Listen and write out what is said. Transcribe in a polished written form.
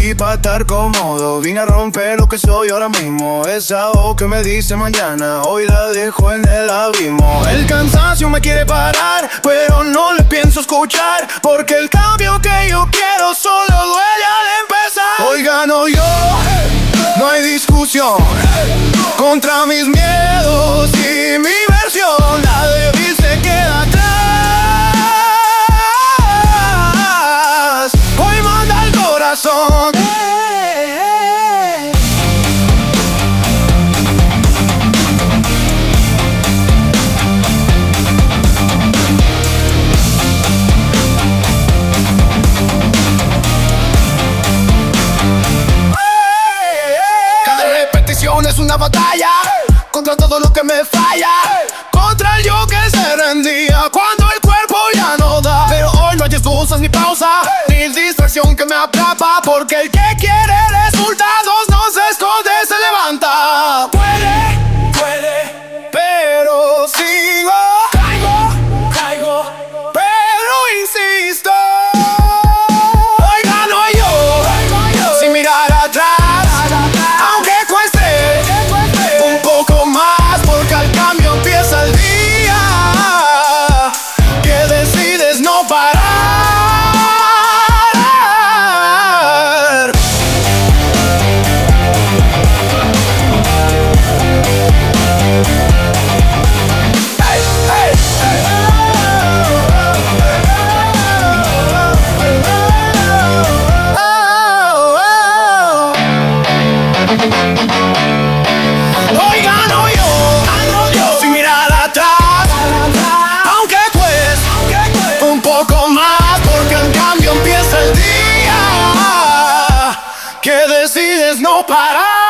aquí para estar cómodo. Vine a romper lo que soy ahora mismo. Esa voz que me dice mañana, hoy la dejo en el abismo. El cansancio me quiere parar, pero no le pienso escuchar, porque el cambio que yo quiero solo duele al empezar. Hoy gano yo, no hay discusión, contra mis miedos y mi versión. La débil se queda atrás, hoy manda el corazón. Cada repetición es una batalla contra todo lo que me falla, contra el yo que se rendía cuando el cuerpo ya no da. Pero hoy no hay excusas ni pausa, ni distracción que me atrapa, porque el que quiere resultados no se esconde, se levanta. Puede, pero sigo, caigo, pero insisto. Hoy gano yo, sin mirar atrás, aunque cueste un poco más, porque al cambio empieza el día que decides no parar. Hoy gano yo, sin mirar atrás, aunque cueste un poco más, porque en cambio empieza el día que decides no parar.